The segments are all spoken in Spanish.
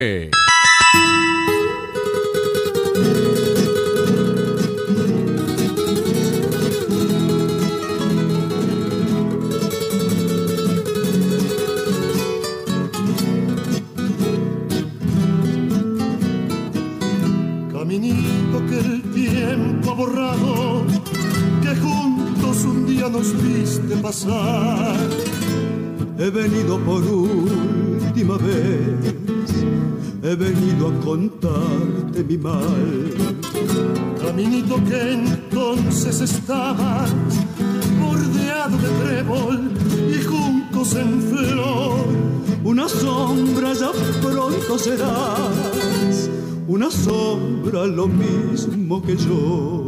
Caminito que el tiempo ha borrado, que juntos un día nos viste pasar. He venido por última vez, he venido a contarte mi mal. Caminito que entonces estabas bordeado de trébol y juncos en flor. Una sombra ya pronto serás, una sombra lo mismo que yo.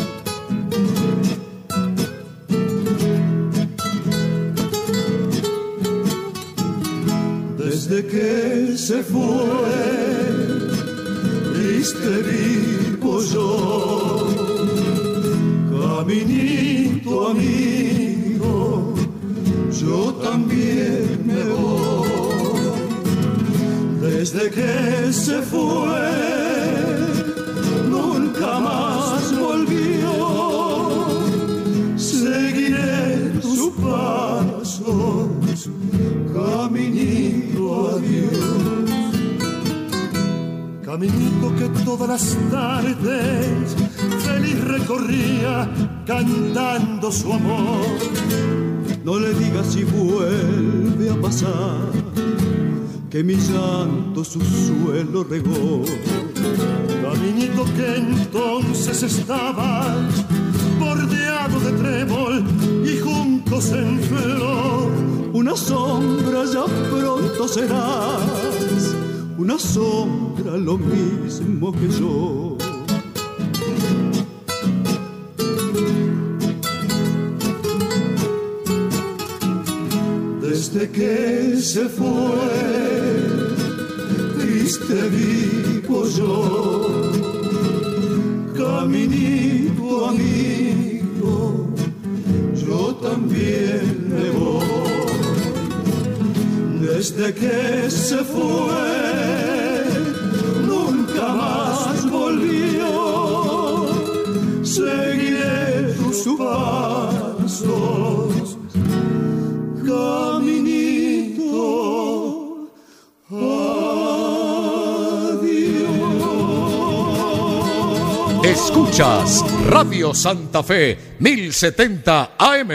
Desde que se fue, triste vivo yo. Caminito amigo, yo también me voy. Desde que se fue, nunca más volvió. Seguiré tus pasos, caminito adiós. Caminito que todas las tardes feliz recorría cantando su amor. No le digas si vuelve a pasar, que mi llanto su suelo regó. Caminito que entonces estabas bordeado de trébol y juncos en flor. Una sombra ya pronto serás, una sombra lo mismo que yo. Desde que se fue, triste vivo yo. Caminito amigo, yo también me voy. Desde que se fue, nunca más volvió. Seguiré tus pasos, caminito adiós. Escuchas Radio Santa Fe 1070 AM.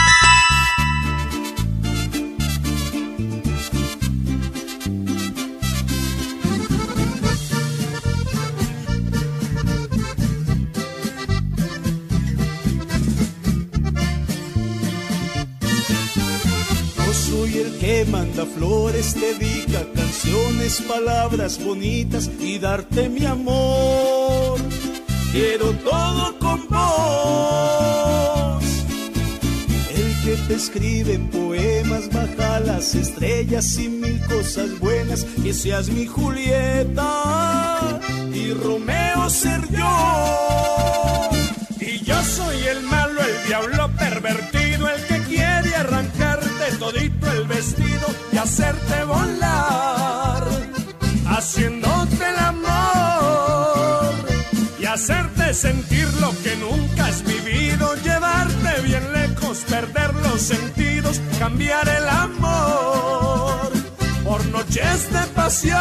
Que manda flores, dedica canciones, palabras bonitas y darte mi amor. Quiero todo con vos. El que te escribe poemas, baja las estrellas y mil cosas buenas. Que seas mi Julieta y Romeo ser yo. Y yo soy el malo, el diablo pervertido, el que quiere arrancarte todito el vestido y hacerte volar, haciéndote el amor y hacerte sentir lo que nunca has vivido, llevarte bien lejos, perder los sentidos, cambiar el amor por noches de pasión.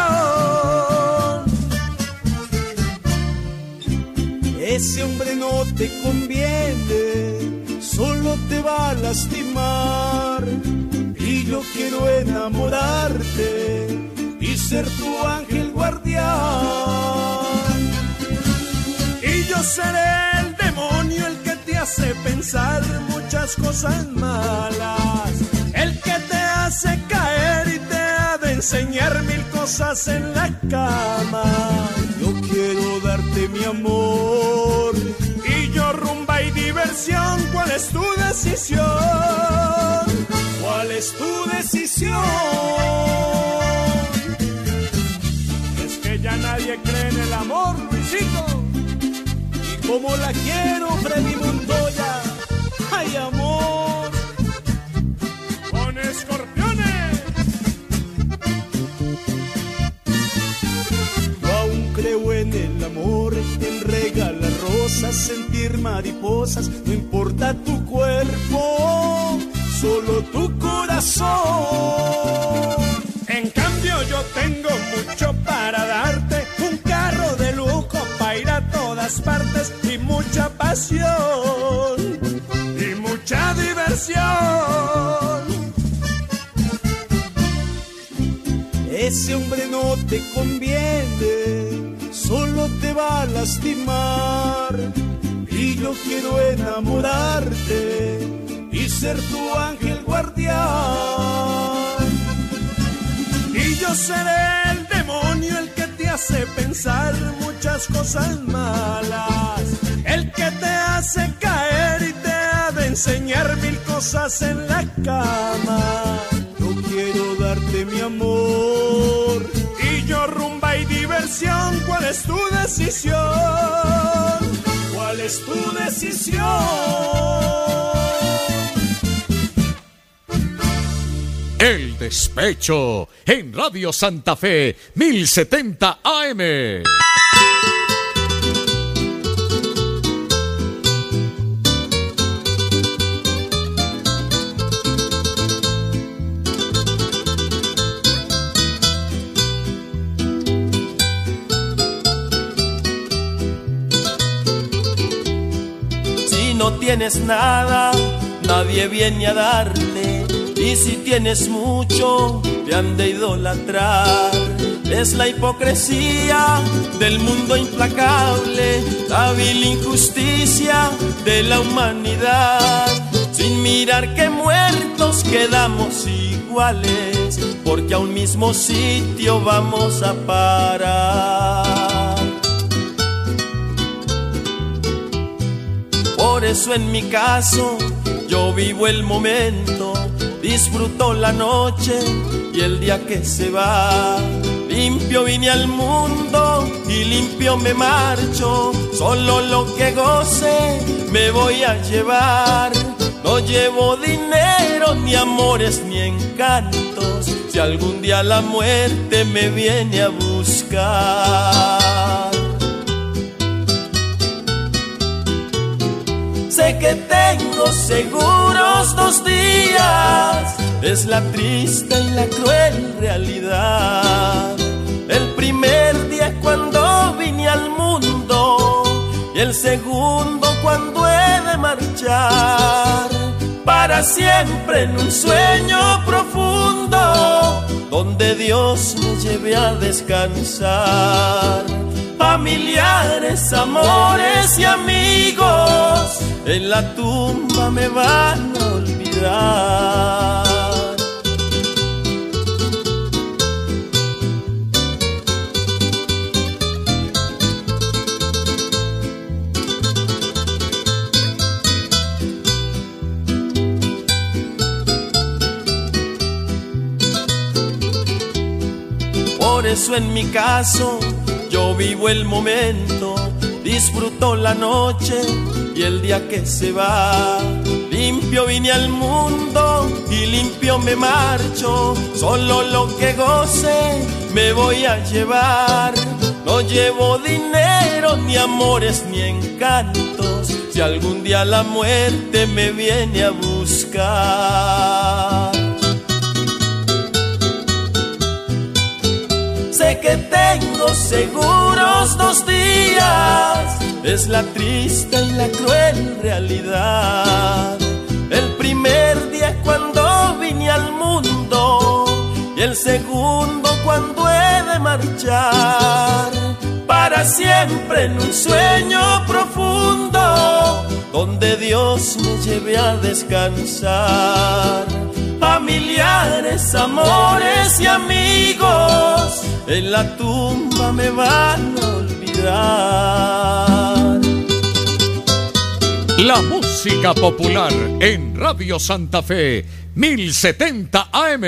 Ese hombre no te conviene, solo te va a lastimar. Y yo quiero enamorarte y ser tu ángel guardián. Y yo seré el demonio, el que te hace pensar muchas cosas malas, el que te hace caer y te ha de enseñar mil cosas en la cama. Yo quiero darte mi amor y yo rumba y diversión. ¿Cuál es tu decisión? ¿Cuál es tu decisión? Es que ya nadie cree en el amor, Luisito. Y como la quiero, Freddy Montoya. ¡Ay, amor! Con Escorpiones. mariposas, no importa tu cuerpo, solo tu corazón. En cambio yo tengo mucho para darte, un carro de lujo para ir a todas partes y mucha pasión y mucha diversión. Ese hombre no te conviene, solo te va a lastimar. Y yo quiero enamorarte y ser tu ángel guardián. Y yo seré el demonio, el que te hace pensar muchas cosas malas, el que te hace caer y te ha de enseñar mil cosas en la cama. Yo quiero darte mi amor y yo rumba y diversión. ¿Cuál es tu decisión? ¿Cuál es tu decisión? El Despecho en Radio Santa Fe 1070 AM. Si no tienes nada, nadie viene a darte. Y si tienes mucho, te han de idolatrar. Es la hipocresía del mundo implacable, la vil injusticia de la humanidad. Sin mirar que muertos quedamos iguales, porque a un mismo sitio vamos a parar. Por eso en mi caso yo vivo el momento, disfruto la noche y el día que se va. Limpio vine al mundo y limpio me marcho. Solo lo que goce me voy a llevar. No llevo dinero, ni amores, ni encantos. Si algún día la muerte me viene a buscar. Sé que tengo seguros 2 días, es la triste y la cruel realidad. El primer día cuando vine al mundo y el segundo cuando he de marchar. Para siempre en un sueño profundo, donde Dios me lleve a descansar. Familiares, amores y amigos, en la tumba me van a olvidar. Por eso en mi caso yo vivo el momento, disfruto la noche y el día que se va. Limpio vine al mundo y limpio me marcho. Solo lo que goce me voy a llevar. No llevo dinero, ni amores, ni encantos. Si algún día la muerte me viene a buscar. Sé que tengo seguros 2 días, es la triste y la cruel realidad. El primer día cuando vine al mundo y el segundo cuando he de marchar. Para siempre en un sueño profundo, donde Dios me lleve a descansar. Familiares, amores y amigos, en la tumba me van a olvidar. La música popular en Radio Santa Fe 1070 AM.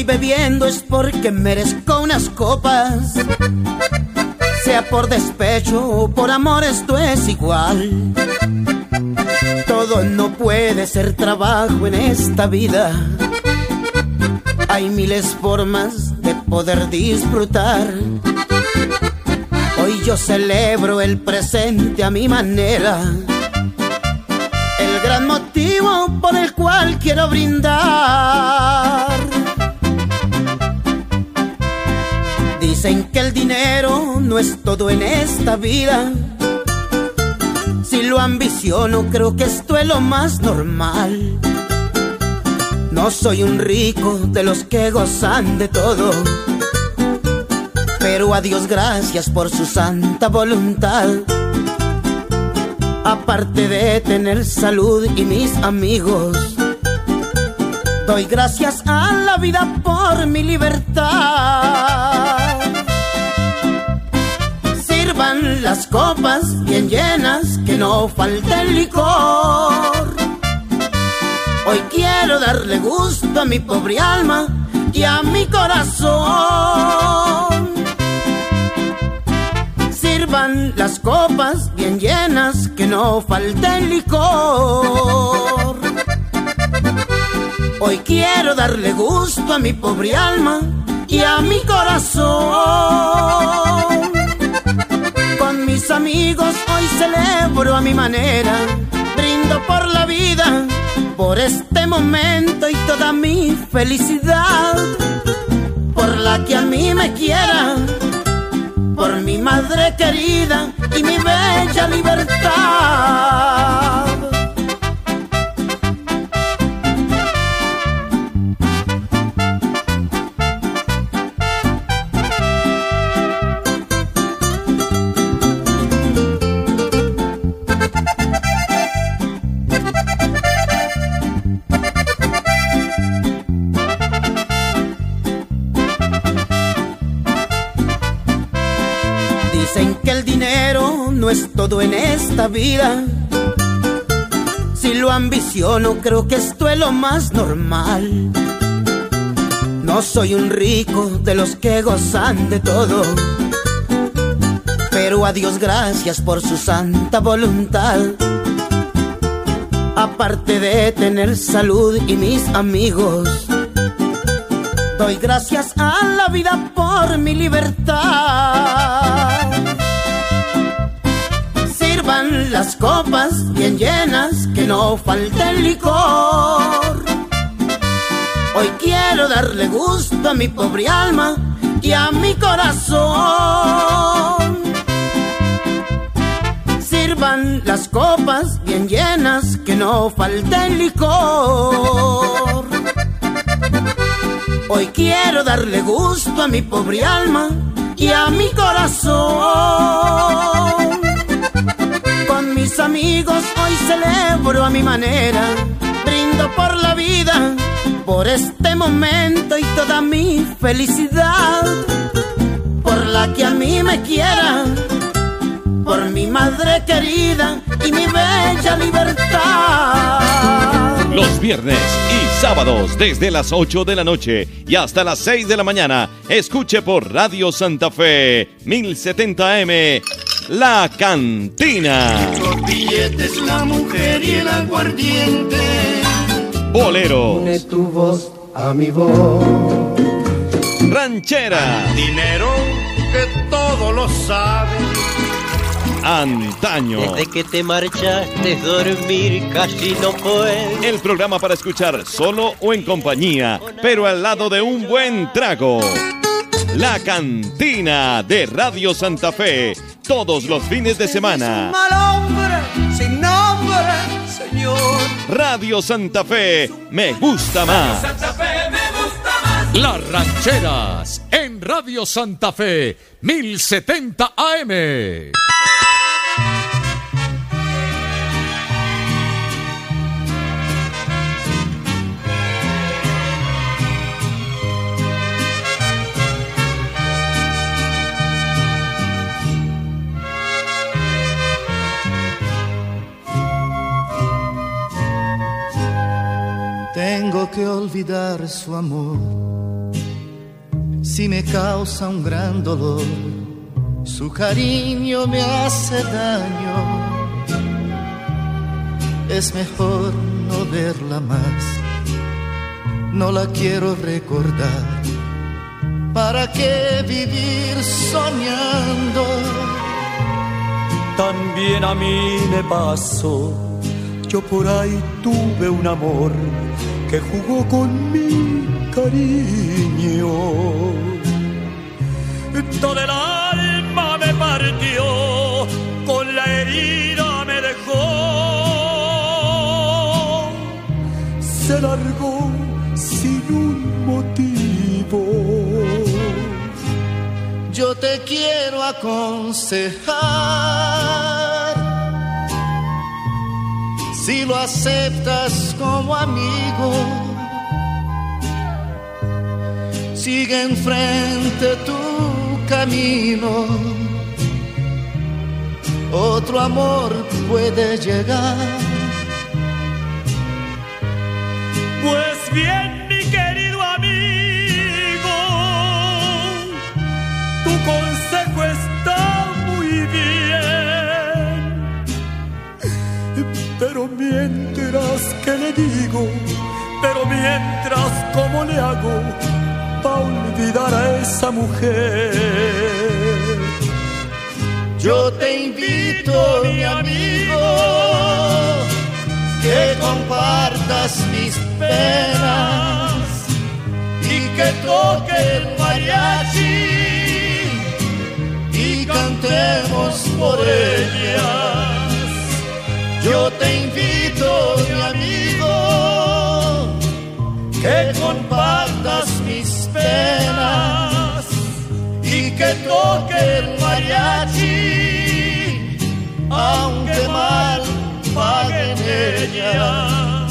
estoy bebiendo es porque merezco unas copas. Sea por despecho o por amor, esto es igual. Todo no puede ser trabajo en esta vida. Hay miles formas de poder disfrutar. Hoy yo celebro el presente a mi manera, el gran motivo por el cual quiero brindar. Dicen que el dinero no es todo en esta vida. Si lo ambiciono, creo que esto es lo más normal. No soy un rico de los que gozan de todo, pero a Dios gracias por su santa voluntad. Aparte de tener salud y mis amigos, doy gracias a la vida por mi libertad. Sirvan las copas bien llenas, que no falte el licor. Hoy quiero darle gusto a mi pobre alma y a mi corazón. Sirvan las copas bien llenas, que no falte el licor. Hoy quiero darle gusto a mi pobre alma y a mi corazón. Con mis amigos hoy celebro a mi manera, brindo por la vida, por este momento y toda mi felicidad, por la que a mí me quiera, por mi madre querida y mi bella libertad. Dicen que el dinero no es todo en esta vida. Si lo ambiciono, creo que esto es lo más normal. No soy un rico de los que gozan de todo, pero a Dios gracias por su santa voluntad. Aparte de tener salud y mis amigos, doy gracias a la vida por mi libertad. Sirvan las copas bien llenas, que no falte el licor. Hoy quiero darle gusto a mi pobre alma y a mi corazón. Sirvan las copas bien llenas, que no falte el licor. Hoy quiero darle gusto a mi pobre alma y a mi corazón. Con mis amigos hoy celebro a mi manera, brindo por la vida, por este momento y toda mi felicidad, por la que a mí me quiera, por mi madre querida y mi bella libertad. Los viernes y sábados desde las 8 de la noche y hasta las 6 de la mañana, escuche por Radio Santa Fe 1070 AM, La Cantina. Los billetes, la mujer y el aguardiente. Boleros. Une tu voz a mi voz. Ranchera. Dinero que todo lo sabe. Antaño. Desde que te marchaste dormir casi no puedo. El programa para escuchar solo o en compañía, pero al lado de un buen trago. La Cantina de Radio Santa Fe, todos los fines de semana. Mal hombre, sin nombre, señor. Radio Santa Fe, me gusta más. Santa Fe me gusta más. Las rancheras en Radio Santa Fe 1070 AM. Tengo que olvidar su amor, si me causa un gran dolor, su cariño me hace daño. Es mejor no verla más, no la quiero recordar. ¿Para qué vivir soñando? También a mí me pasó, yo por ahí tuve un amor que jugó con mi cariño. Todo el alma me partió, con la herida me dejó. Se largó sin un motivo. Yo te quiero aconsejar, si lo aceptas como amigo, sigue enfrente tu camino. Otro amor puede llegar. Pues bien, mi querido amigo, tu consejo está muy bien, pero mientras, ¿qué le digo? Pero mientras, ¿cómo le hago para olvidar a esa mujer? Yo te invito, mi amigo, que compartas mis penas y que toque el mariachi y cantemos por ellas. Yo te invito, mi amigo, que compartas mis penas y que toque el mariachi, aunque mal paguen ellas.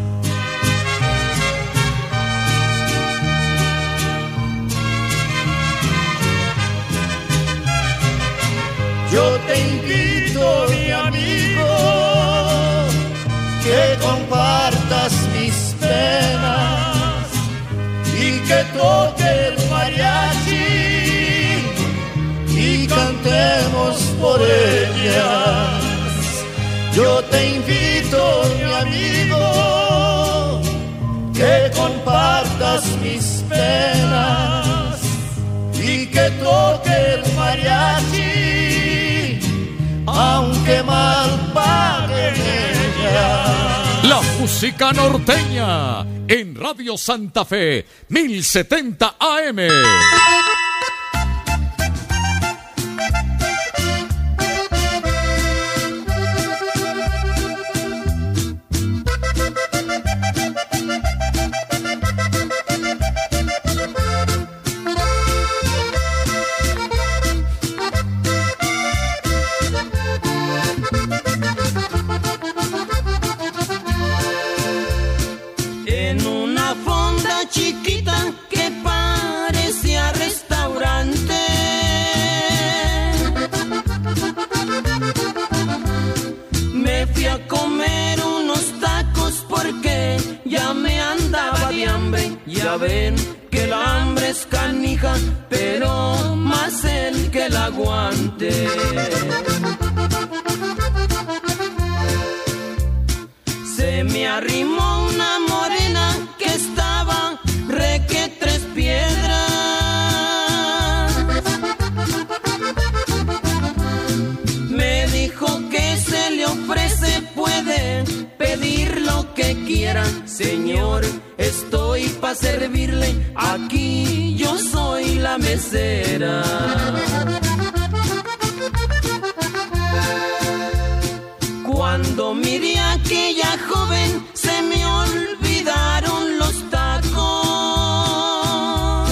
Yo te invito, mi amigo, que compartas mis penas y que toque el mariachi y cantemos por ellas. Yo te invito, mi amigo, que compartas mis penas y que toque el mariachi, aunque mal paguen ellas. La música norteña en Radio Santa Fe 1070 AM. Ven que el hambre es canija, pero más el que la aguante. Se me arrimó una morena que estaba reque tres piedras. Me dijo que se le ofrece, puede pedir lo que quiera, señor. Estoy pa' servirle, aquí yo soy la mesera. Cuando miré a aquella joven, se me olvidaron los tacos.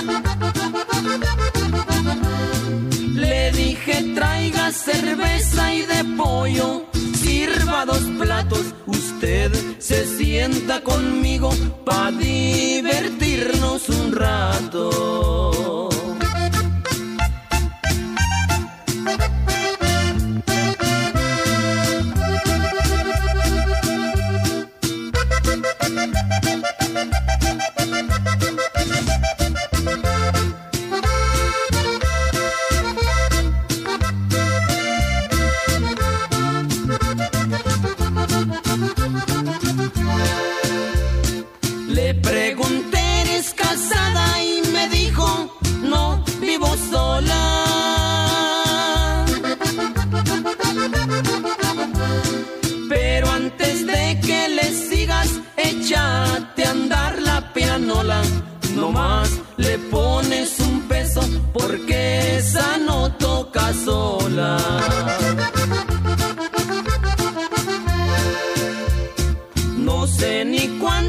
Le dije, traiga cerveza y de pollo, sirva 2 platos. Usted se sienta conmigo pa' divertirnos un rato.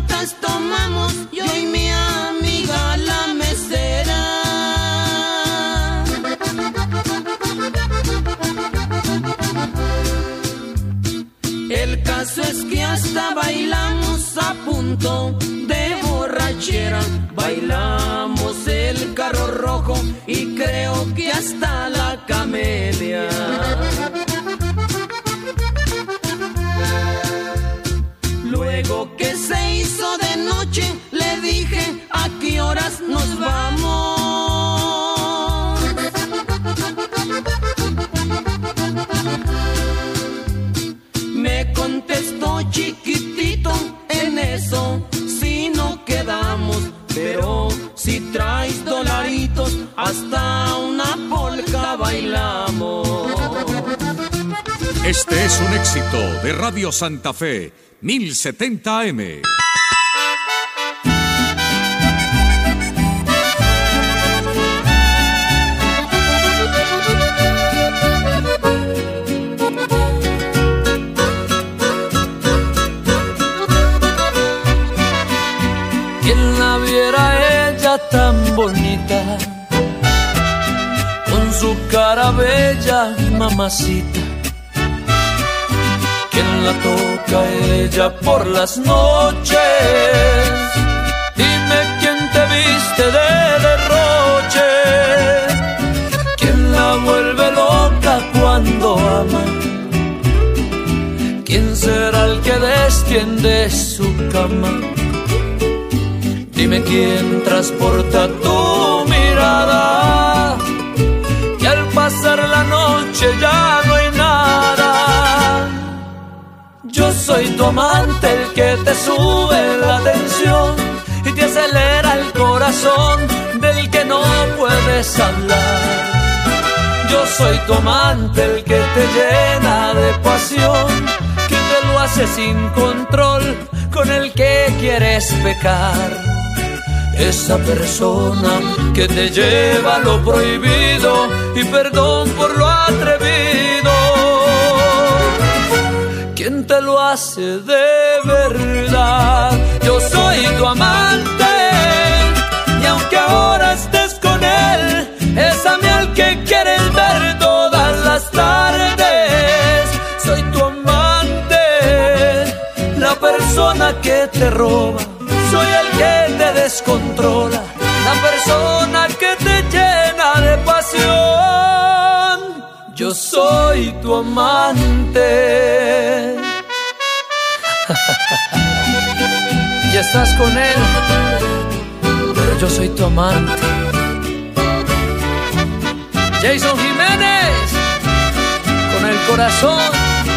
copitas tomamos yo y mi amiga la mesera. El caso es que hasta bailamos a punto de borrachera. Bailamos el carro rojo y creo que hasta la camelia. Luego que se hizo de noche, le dije, ¿a qué horas nos vamos? Me contestó chiquitito, en eso si no quedamos, pero si traes dolaritos, hasta una polca bailamos. Este es un éxito de Radio Santa Fe, 1070 AM. Quien la viera ella tan bonita, con su cara bella, mamacita. Quien la toca ella por las noches, dime quién te viste de derroche. Quien la vuelve loca cuando ama, ¿quién será el que destiende su cama? Dime quién transporta tu mirada, que al pasar la noche ya no hay nada. Yo soy tu amante, el que te sube la tensión y te acelera el corazón, del que no puedes hablar. Yo soy tu amante, el que te llena de pasión, que te lo hace sin control, con el que quieres pecar. Esa persona que te lleva a lo prohibido y perdón por lo atrevido. ¿Quién te lo hace de verdad? Yo soy tu amante, y aunque ahora estés con él, es a mí al que quieres ver todas las tardes. Soy tu amante, la persona que te roba. Soy el que te descontrola, la persona que te llena de pasión. Yo soy tu amante. Y estás con él, pero yo soy tu amante. Jason Jiménez, con el corazón.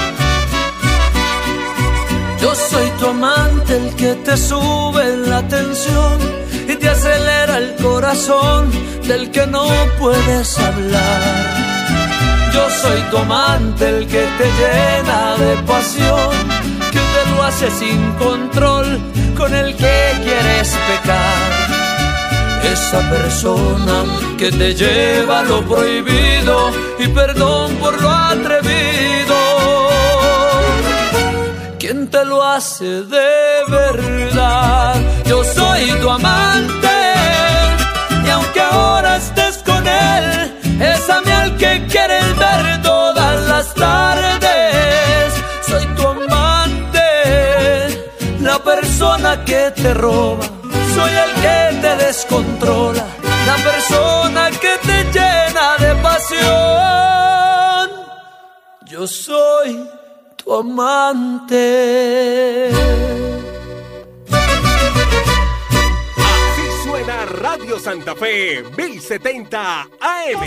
Yo soy tu amante, el que te sube la tensión y te acelera el corazón, del que no puedes hablar. Yo soy tu amante, el que te llena de pasión, que te lo hace sin control, con el que quieres pecar. Esa persona que te lleva a lo prohibido y perdón por lo atrevido. ¿Quién te lo hace de verdad? Yo soy tu amante, y aunque ahora estés con él, es a mí al que quieres ver todas las tardes. Soy tu amante, la persona que te roba. Soy el que te descontrola, la persona que te llena de pasión. Yo soy tu amante. Así suena Radio Santa Fe 1070 AM.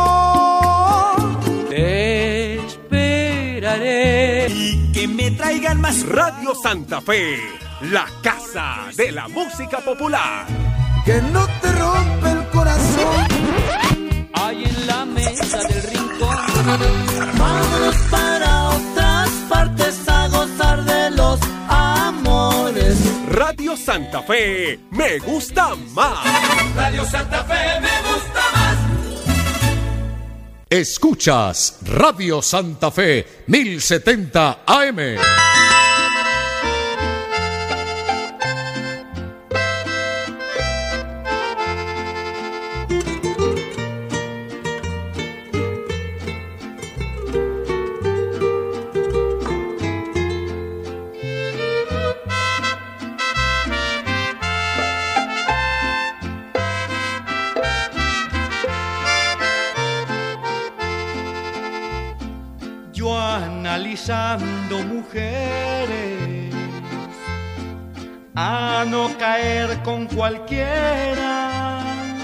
Te esperaré y que me traigan más. Radio Santa Fe, la casa de la música popular. Que no te rompe el corazón. Hay en la mesa del rincón. Vámonos para otras partes a gozar de los amores. Radio Santa Fe, me gusta más. Radio Santa Fe, me gusta más. Escuchas Radio Santa Fe, 1070 AM. analizando mujeres, a no caer con cualquiera,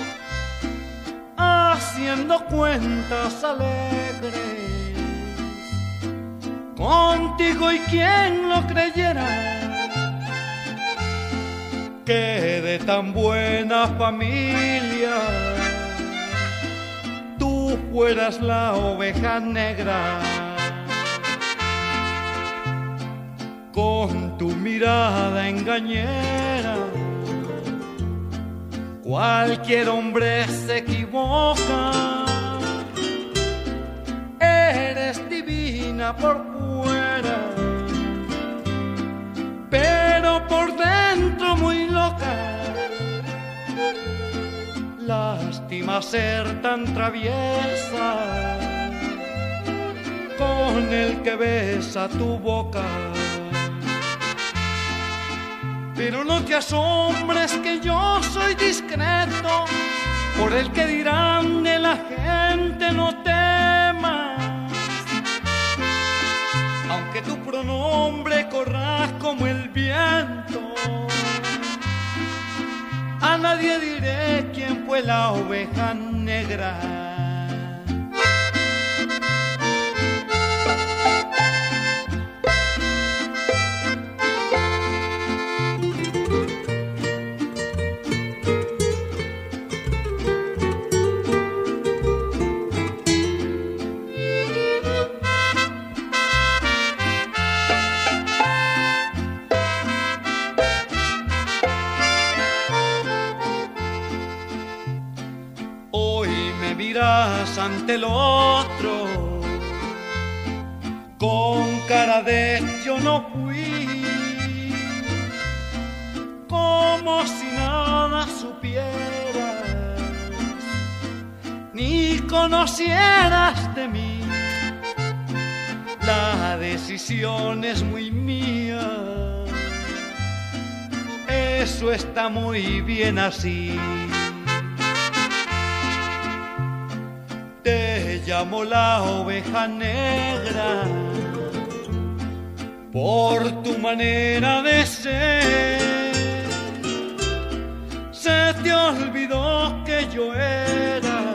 haciendo cuentas alegres, contigo y quien lo creyera, que de tan buena familia tú fueras la oveja negra. Con tu mirada engañera, cualquier hombre se equivoca. Eres divina por fuera, pero por dentro muy loca. Lástima ser tan traviesa con el que besa tu boca. Pero no te asombres que yo soy discreto, por el que dirán de la gente no temas. Aunque tu pronombre corra como el viento, a nadie diré quién fue la oveja negra. Ante el otro, con cara de yo no fui, como si nada supieras, ni conocieras de mí. La decisión es muy mía, eso está muy bien así. Te llamo la oveja negra por tu manera de ser. Se te olvidó que yo era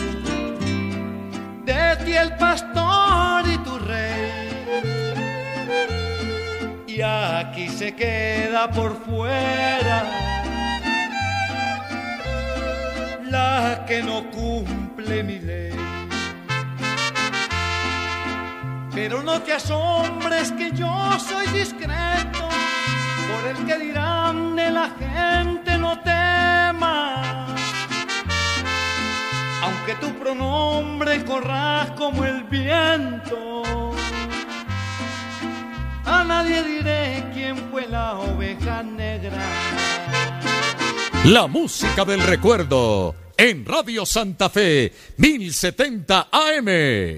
de ti el pastor y tu rey, y aquí se queda por fuera la que no cumple mi ley. Pero no te asombres que yo soy discreto, por el que dirán de la gente no temas. Aunque tu pronombre corra como el viento, a nadie diré quién fue la oveja negra. La música del recuerdo en Radio Santa Fe 1070 AM.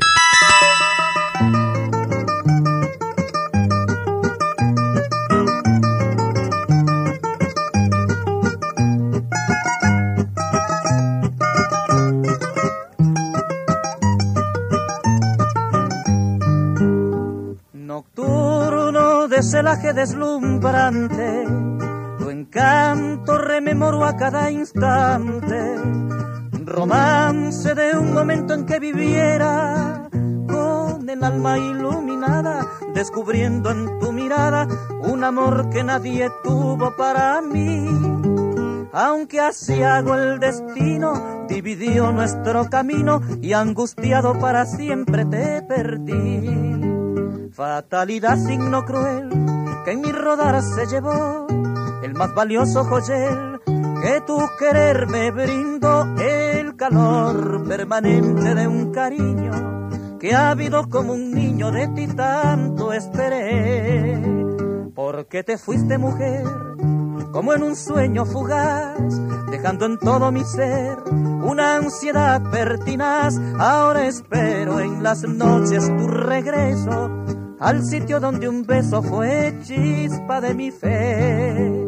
Nocturno de celaje deslumbrante, tu encanto rememoro a cada instante, romance de un momento en que viviera con el alma iluminada, descubriendo en tu mirada un amor que nadie tuvo para mí. Aunque asiago el destino dividió nuestro camino y angustiado para siempre te perdí. Fatalidad, signo cruel, que en mi rodar se llevó el más valioso joyel que tu querer me brindó, el calor permanente de un cariño que ávido como un niño de ti tanto esperé. Porque te fuiste, mujer, como en un sueño fugaz, dejando en todo mi ser una ansiedad pertinaz. Ahora espero en las noches tu regreso al sitio donde un beso fue chispa de mi fe.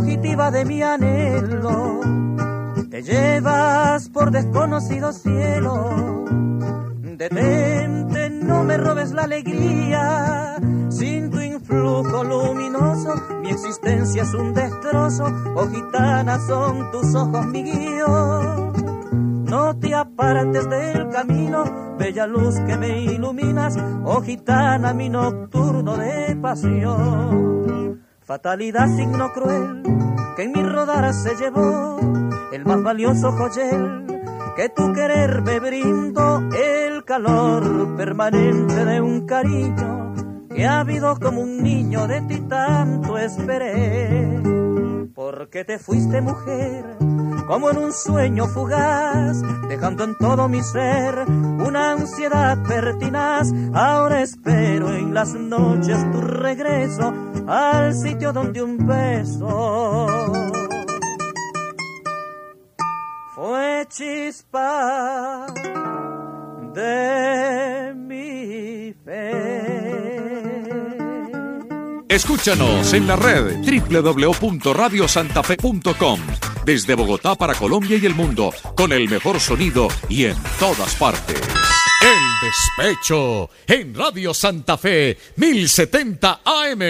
fugitiva de mi anhelo, te llevas por desconocido cielo. Detente, no me robes la alegría, sin tu influjo luminoso mi existencia es un destrozo. Oh gitana, son tus ojos mi guío. No te apartes del camino, bella luz que me iluminas. Oh gitana, mi nocturno de pasión. Fatalidad, signo cruel, que en mi rodar se llevó el más valioso joyel que tu querer me brindó, el calor permanente de un cariño que ha habido como un niño de ti tanto esperé. Porque te fuiste, mujer, como en un sueño fugaz, dejando en todo mi ser una ansiedad pertinaz. Ahora espero en las noches tu regreso al sitio donde un beso fue chispa de mi fe. Escúchanos en la red www.radiosantafe.com. Desde Bogotá para Colombia y el mundo, con el mejor sonido y en todas partes. El Despecho en Radio Santa Fe 1070 AM.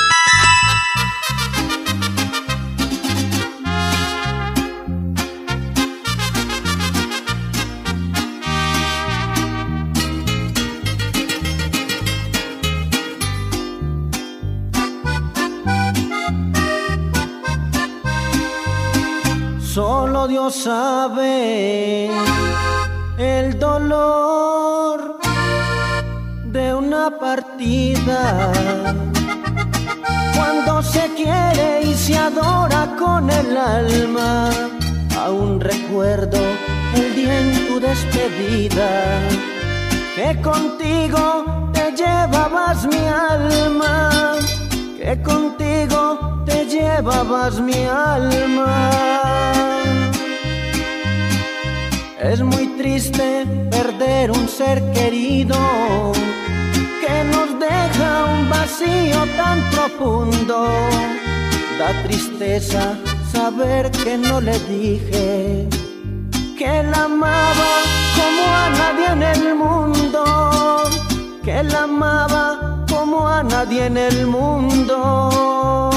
Solo Dios sabe el dolor de una partida, cuando se quiere y se adora con el alma. Aún recuerdo el día en tu despedida, que contigo te llevabas mi alma, que contigo te llevabas mi alma. Es muy triste perder un ser querido, que nos deja un vacío tan profundo. Da tristeza saber que no le dije que la amaba como a nadie en el mundo, que la amaba como a nadie en el mundo.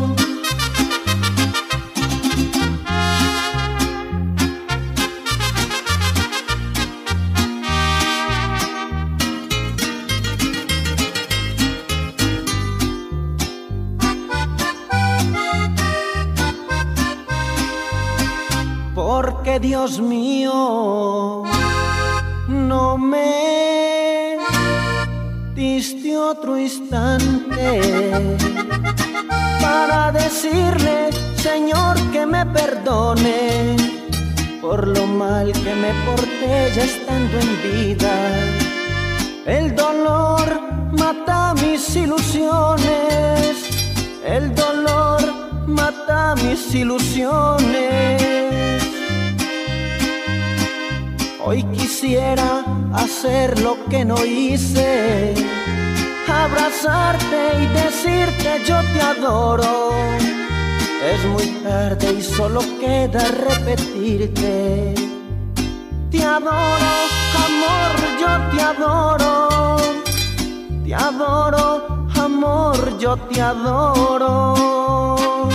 Porque Dios mío, no me diste otro instante para decirle, Señor, que me perdone por lo mal que me porté ya estando en vida. El dolor mata mis ilusiones, el dolor mata mis ilusiones. Hoy quisiera hacer lo que no hice, abrazarte y decirte yo te adoro. Es muy tarde y solo queda repetirte: te adoro, amor, yo te adoro. Te adoro, amor, yo te adoro.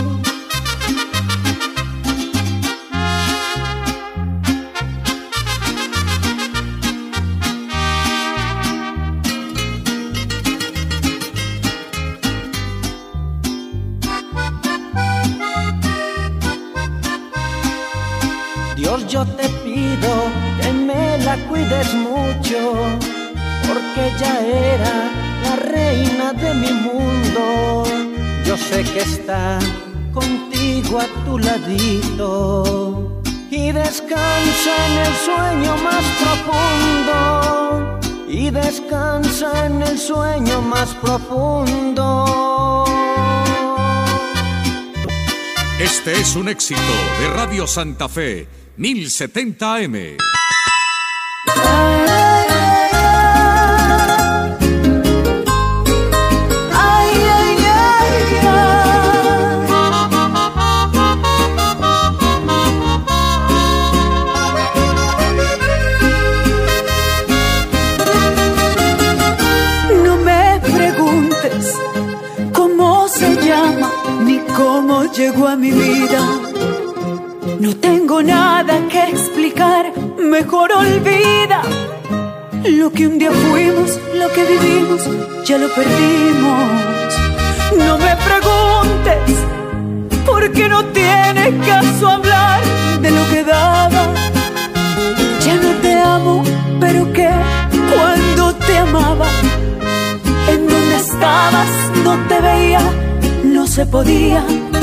Dios, yo te pido que me la cuides mucho, porque ya era la reina de mi mundo. Yo sé que está contigo a tu ladito y descansa en el sueño más profundo, y descansa en el sueño más profundo. Este es un éxito de Radio Santa Fe 1070 AM. cómo llegó a mi vida. No tengo nada que explicar, mejor olvida. Lo que un día fuimos, lo que vivimos, ya lo perdimos. No me preguntes, porque no tiene caso hablar de lo que daba. Ya no te amo, pero que cuando te amaba, en donde estabas no te veía, no se podía.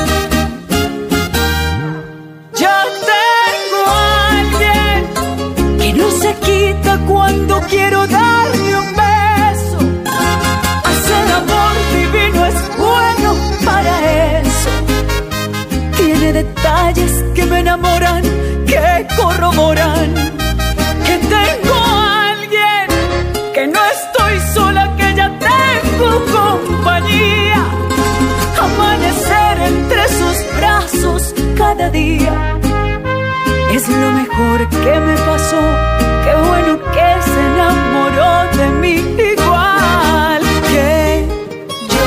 Ya tengo a alguien que no se quita cuando quiero darle un beso. Hacer amor divino es bueno para eso. Tiene detalles que me enamoran, que corroboran que tengo a alguien, que no estoy sola, que ya tengo compañía. Amanecer entre sus brazos cada día es lo mejor que me pasó. Qué bueno que se enamoró de mí igual que yo.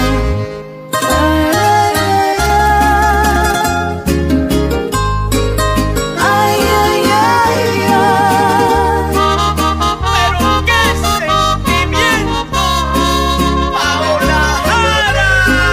Ay, ay, ay, ay. Pero qué sentimiento, Paola Jara.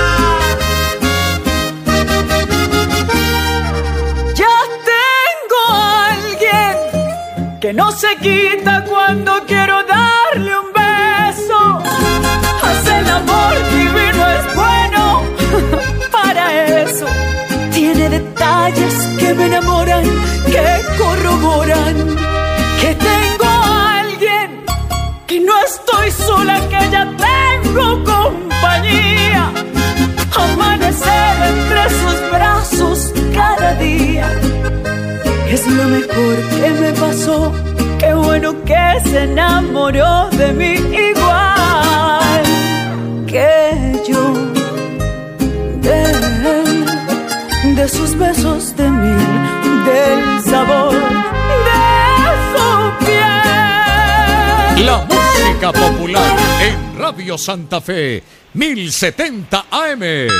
Ya tengo a alguien que no se quita cuando quiero darle un beso. Hacer el amor divino es bueno para eso. Tiene detalles que me enamoran, que corroboran que tengo a alguien, que no estoy sola, que ya tengo compañía. Amanecer entre sus brazos cada día es lo mejor que me pasó. Qué bueno que se enamoró de mí igual que yo. De él, de sus besos de miel, del sabor de su piel. La música popular en Radio Santa Fe, 1070 AM.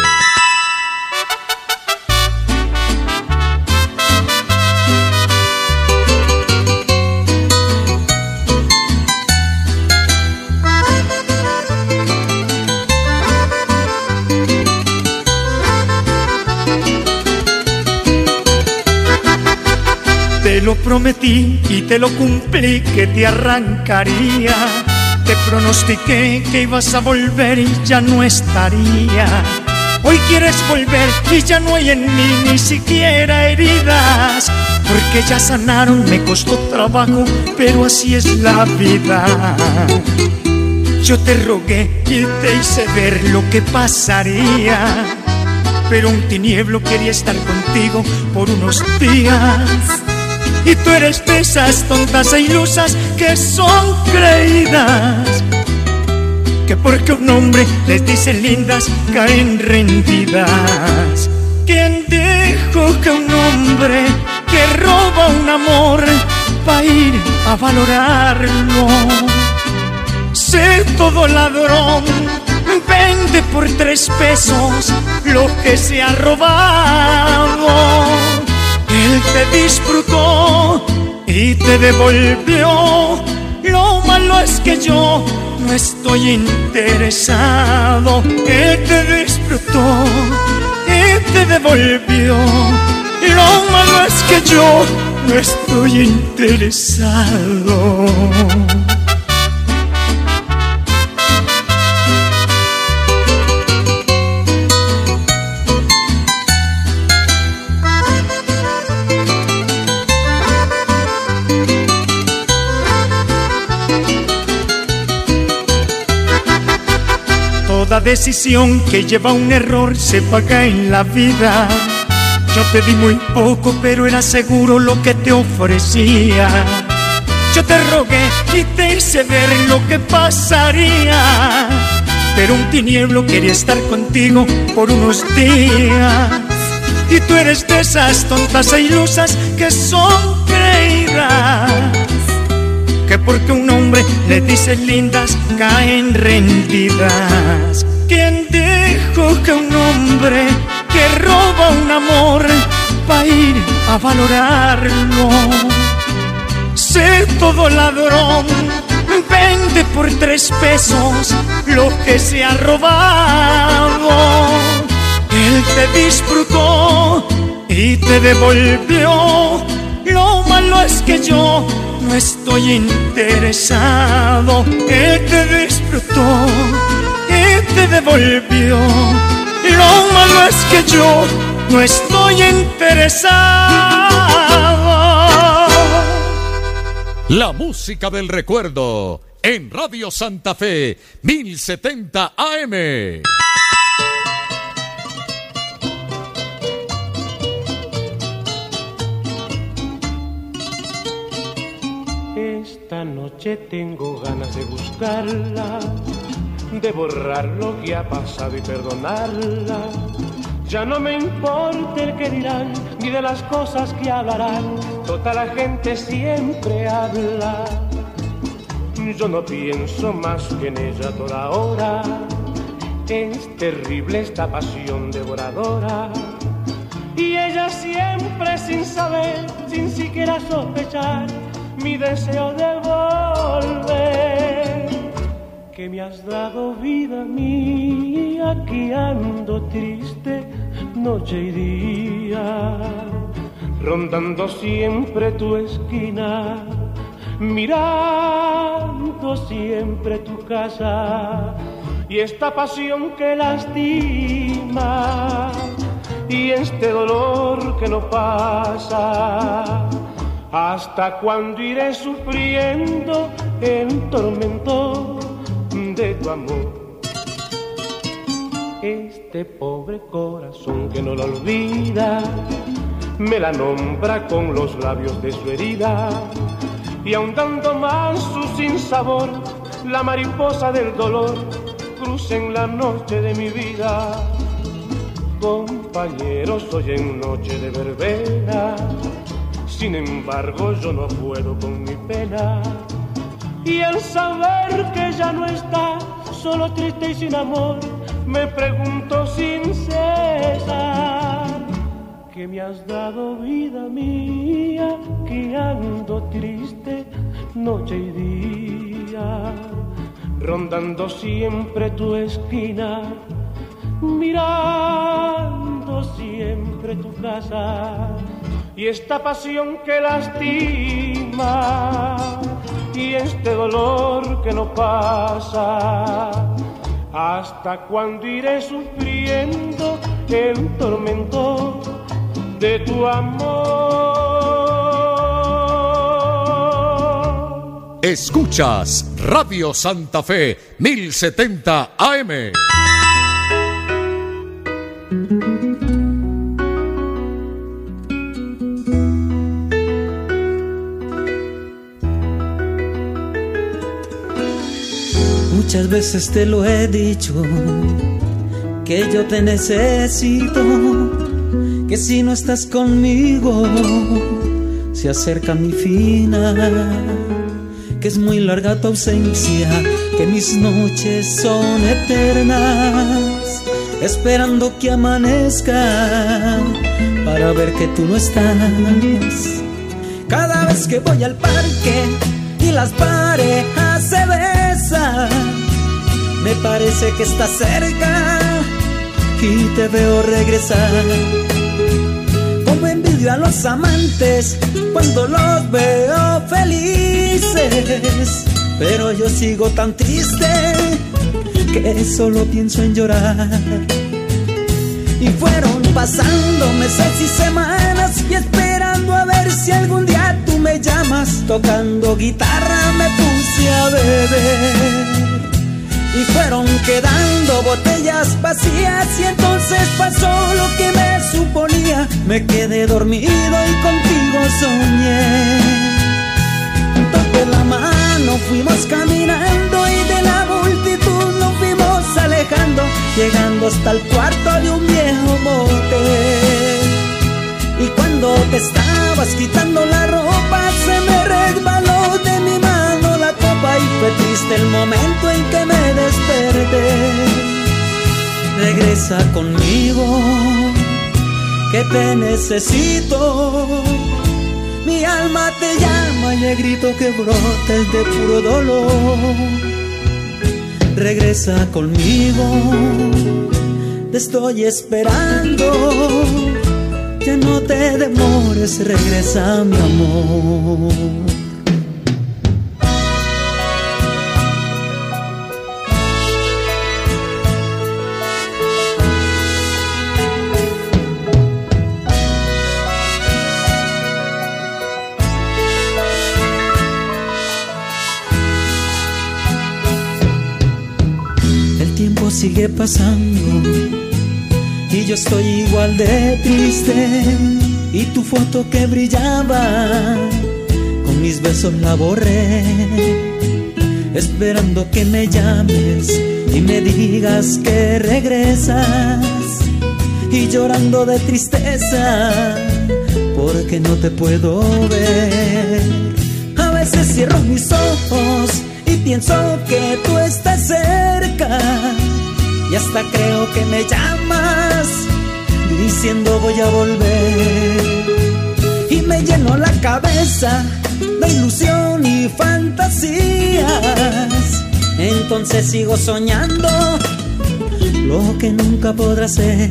Te lo prometí y te lo cumplí, que te arrancaría. Te pronostiqué que ibas a volver y ya no estaría. Hoy quieres volver y ya no hay en mí ni siquiera heridas, porque ya sanaron, me costó trabajo, pero así es la vida. Yo te rogué y te hice ver lo que pasaría, pero un tinieblo quería estar contigo por unos días. Y tú eres de esas tontas e ilusas que son creídas, que porque un hombre les dice lindas caen rendidas. ¿Quién dijo que un hombre que roba un amor va a ir a valorarlo? Sé todo ladrón, vende por 3 pesos lo que se ha robado. Él te disfrutó y te devolvió. Lo malo es que yo no estoy interesado. Él te disfrutó y te devolvió. Lo malo es que yo no estoy interesado. Toda decisión que lleva a un error se paga en la vida. Yo te di muy poco, pero era seguro lo que te ofrecía. Yo te rogué y te hice ver lo que pasaría, pero un tinieblo quería estar contigo por unos días. Y tú eres de esas tontas e ilusas que son creídas, que porque un hombre le dice lindas caen rendidas. ¿Quién dijo que un hombre que te roba un amor pa' ir a valorarlo. Sé todo ladrón, vende por 3 pesos lo que se ha robado. Él te disfrutó y te devolvió. Lo malo es que yo no estoy interesado. Él te disfrutó y te devolvió. Lo malo es que yo no estoy interesado. La música del recuerdo en Radio Santa Fe 1070 AM. Esta noche tengo ganas de buscarla, de borrar lo que ha pasado y perdonarla. Ya no me importa el que dirán, ni de las cosas que hablarán. Toda la gente siempre habla. Yo no pienso más que en ella toda hora. Es terrible esta pasión devoradora. Y ella siempre sin saber, sin siquiera sospechar, mi deseo de volver. Que me has dado vida mía, que ando triste noche y día, rondando siempre tu esquina, mirando siempre tu casa, y esta pasión que lastima, y este dolor que no pasa. ¿Hasta cuándo iré sufriendo el tormento de tu amor? Este pobre corazón que no la olvida, me la nombra con los labios de su herida, y ahondando más su sinsabor, la mariposa del dolor cruza en la noche de mi vida. Compañeros, hoy en noche de verbena, sin embargo yo no puedo con mi pena, y al saber que ya no está, solo triste y sin amor, me pregunto sin cesar, que me has dado vida mía, que ando triste noche y día, rondando siempre tu esquina, mirando siempre tu casa, y esta pasión que lastima, y este dolor que no pasa. ¿Hasta cuándo iré sufriendo el tormento de tu amor? Escuchas Radio Santa Fe 1070 AM. Muchas veces te lo he dicho, que yo te necesito, que si no estás conmigo se acerca mi final, que es muy larga tu ausencia, que mis noches son eternas, esperando que amanezca para ver que tú no estás. Cada vez que voy al parque y las parejas se besan, me parece que estás cerca y te veo regresar. Como envidio a los amantes cuando los veo felices, pero yo sigo tan triste que solo pienso en llorar. Y fueron pasando meses y semanas, y esperando a ver si algún día tú me llamas. Tocando guitarra me puse a beber, y fueron quedando botellas vacías, y entonces pasó lo que me suponía. Me quedé dormido y contigo soñé. Juntos de la mano fuimos caminando, y de la multitud nos fuimos alejando, llegando hasta el cuarto de un viejo motel. Y cuando te estabas quitando la ropa, se me resbaló de mi mano la copa, y fue triste el momento en que me desperté. Regresa conmigo, que te necesito. Mi alma te llama y el grito que brota es de puro dolor. Regresa conmigo, te estoy esperando. Ya no te demores, regresa mi amor. Sigue pasando y yo estoy igual de triste. Y tu foto que brillaba con mis besos la borré, esperando que me llames y me digas que regresas. Y llorando de tristeza porque no te puedo ver. A veces cierro mis ojos y pienso que tú estás cerca. Y hasta creo que me llamas diciendo voy a volver. Y me lleno la cabeza de ilusión y fantasías. Entonces sigo soñando lo que nunca podrá ser.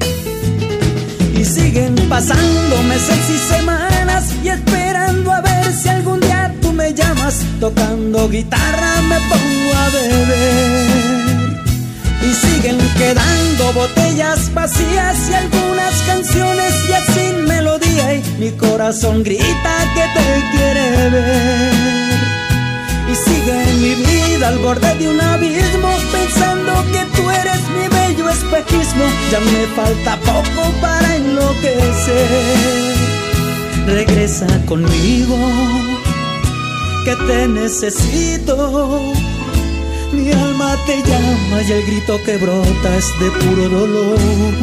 Y siguen pasando meses y semanas y esperando a ver si algún día tú me llamas. Tocando guitarra me pongo a beber. Y siguen quedando botellas vacías y algunas canciones ya sin melodía. Y mi corazón grita que te quiere ver. Y sigue mi vida al borde de un abismo, pensando que tú eres mi bello espejismo. Ya me falta poco para enloquecer. Regresa conmigo, que te necesito. Mi alma te llama y el grito que brota es de puro dolor.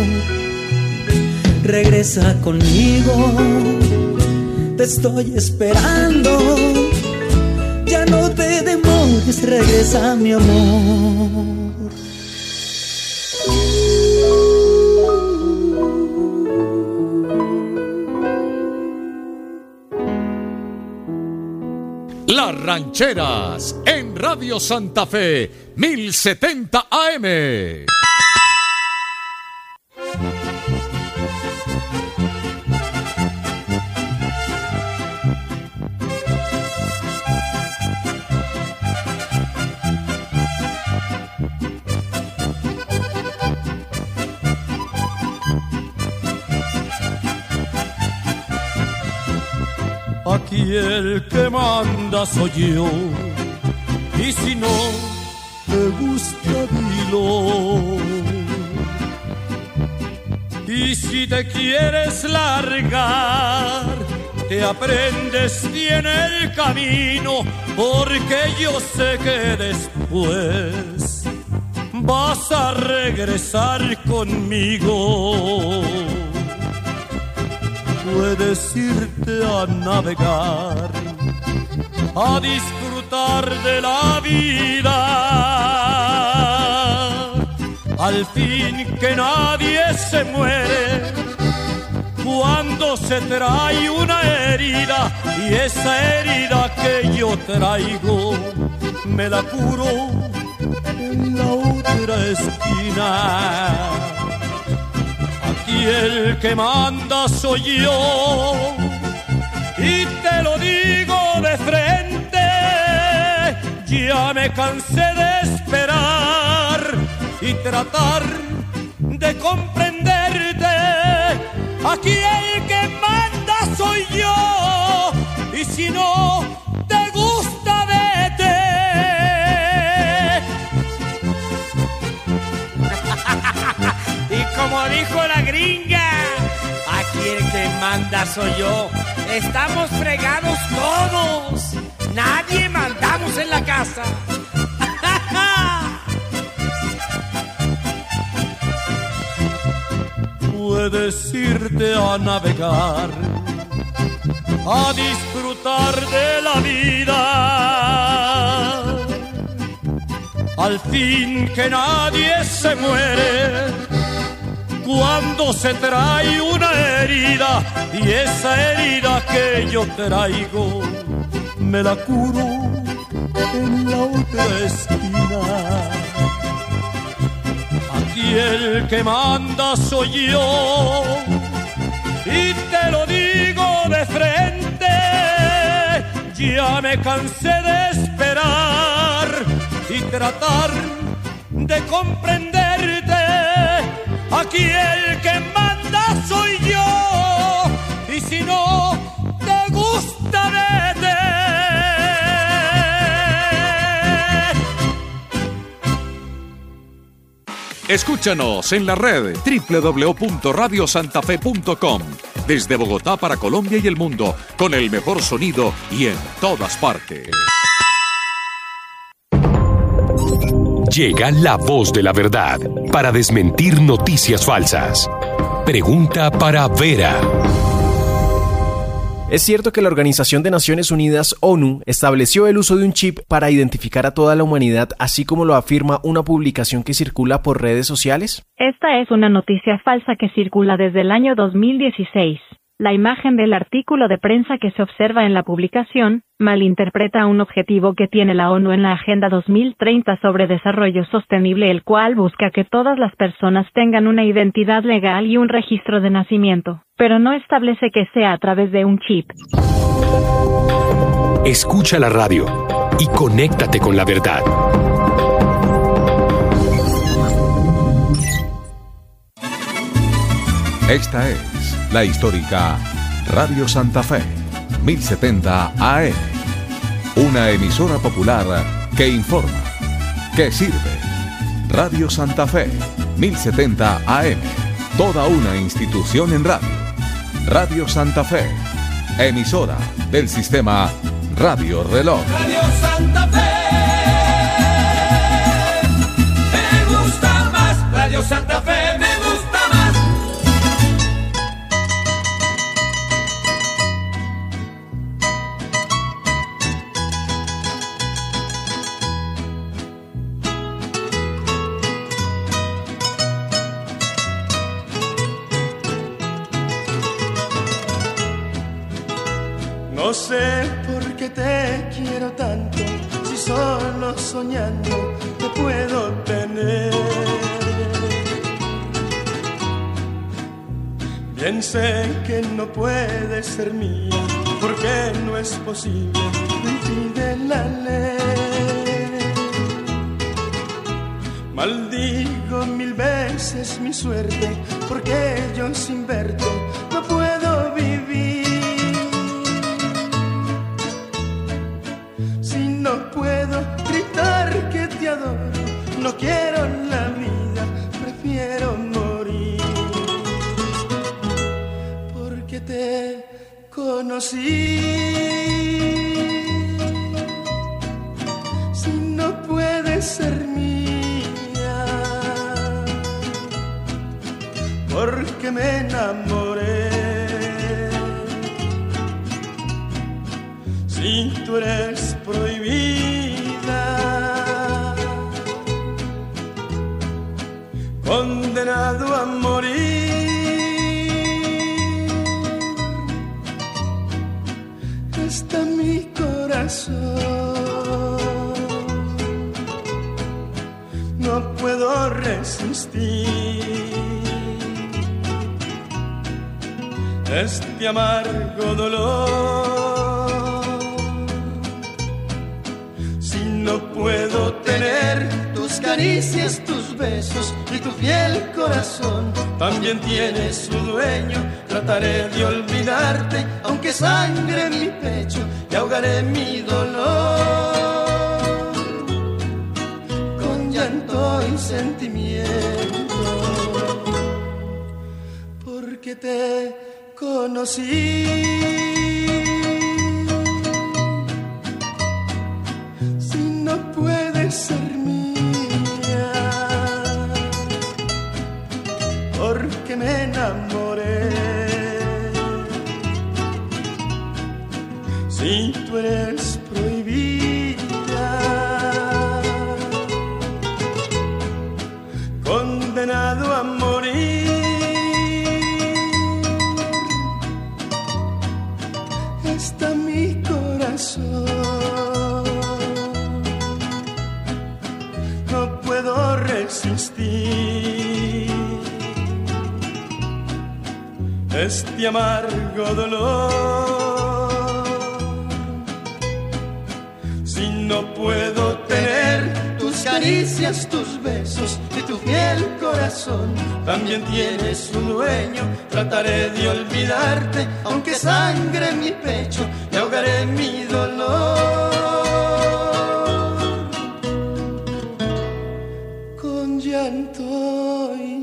Regresa conmigo, te estoy esperando. Ya no te demores, regresa mi amor. Las Rancheras en Radio Santa Fe 1070 AM. Aquí el que manda soy yo, y si no te gusta dilo. Y si te quieres largar, te aprendes bien el camino, porque yo sé que después vas a regresar conmigo. Puedes irte a navegar, a disfrutar de la vida. Al fin que nadie se muere cuando se trae una herida, y esa herida que yo traigo me la curo en la otra esquina. Y el que manda soy yo, y te lo digo de frente. Ya me cansé de esperar y tratar de comprenderte. Aquí el que manda soy yo, y si no te gusta, vete. Y como dijo la gringa, aquí el que manda soy yo. Estamos fregados todos, nadie mandamos en la casa. Puedes irte a navegar, a disfrutar de la vida. Al fin que nadie se muere cuando se trae una herida y esa herida que yo traigo me la curo en la otra esquina. Aquí el que manda soy yo y te lo digo de frente, ya me cansé de esperar y tratar de comprenderte. Aquí el que manda soy yo y si no te gusta vete. Escúchanos en la red www.radiosantafe.com. Desde Bogotá para Colombia y el mundo, con el mejor sonido y en todas partes. Llega la voz de la verdad para desmentir noticias falsas. Pregunta para Vera. ¿Es cierto que la Organización de Naciones Unidas, ONU, estableció el uso de un chip para identificar a toda la humanidad, así como lo afirma una publicación que circula por redes sociales? Esta es una noticia falsa que circula desde el año 2016. La imagen del artículo de prensa que se observa en la publicación malinterpreta un objetivo que tiene la ONU en la Agenda 2030 sobre Desarrollo Sostenible, el cual busca que todas las personas tengan una identidad legal y un registro de nacimiento, pero no establece que sea a través de un chip. Escucha la radio y conéctate con la verdad. Esta es la histórica Radio Santa Fe, 1070 AM. Una emisora popular que informa, que sirve. Radio Santa Fe, 1070 AM. Toda una institución en radio. Radio Santa Fe, emisora del sistema Radio Reloj. Radio Santa Fe, me gusta más. Radio Santa Fe, me gusta más. No sé por qué te quiero tanto, si solo soñando te puedo tener. Bien sé que no puedes ser mía, porque no es posible, me impide la ley. Maldigo 1000 veces mi suerte, porque yo sin verte no puedo vivir. No puedo gritar que te adoro, no quiero la vida, prefiero morir. Porque te conocí. Si no puedes ser mía, porque me enamoré. Si tú eres prohibida, condenado a morir, está mi corazón. No puedo resistir este amargo dolor. No puedo tener tus caricias, tus besos y tu fiel corazón. También tienes su dueño. Trataré de olvidarte, aunque sangre mi pecho y ahogaré mi dolor con llanto y sentimiento. Porque te conocí. No puedes ser mía, porque me enamoré. Si tú eres prohibida, condenado a morir, no puedo resistir este amargo dolor. Si no puedo tener tus caricias, tus besos y tu fiel corazón, también tienes un dueño. Trataré de olvidarte, aunque sangre en mi pecho, y ahogaré mi dolor con llanto y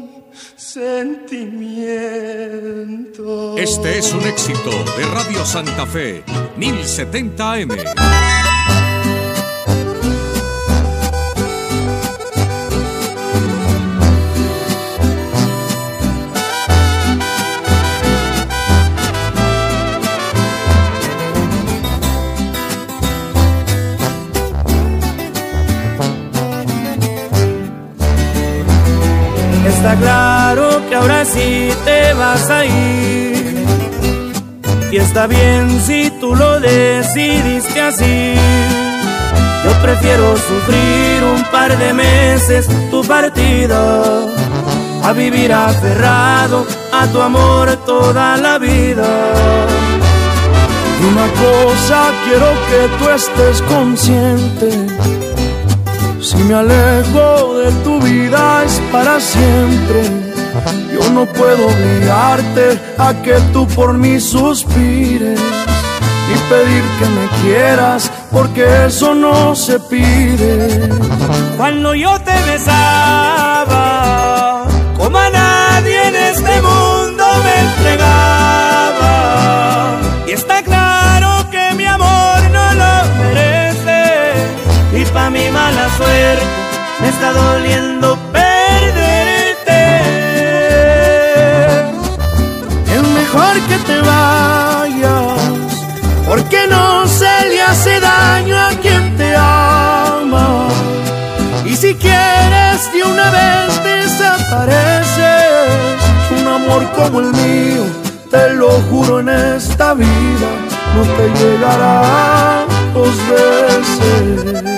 sentimiento. Este es un éxito de Radio Santa Fe, 1070 AM. Está claro que ahora sí te vas a ir, y está bien si tú lo decidiste así. Yo prefiero sufrir un par de meses tu partida, a vivir aferrado a tu amor toda la vida. Y una cosa quiero que tú estés consciente: si me alejo de tu vida es para siempre. Yo no puedo obligarte a que tú por mí suspires, ni pedir que me quieras, porque eso no se pide. Cuando yo te besaba, como a nadie en este mundo me entregaba, y está claro que mi amor no lo merece, y pa' mi mala suerte me está doliendo perderte. Es mejor que te vayas, porque no se le hace daño a quien te ama. Y si quieres de una vez desapareces, un amor como el mío, te lo juro, en esta vida no te llegará dos veces.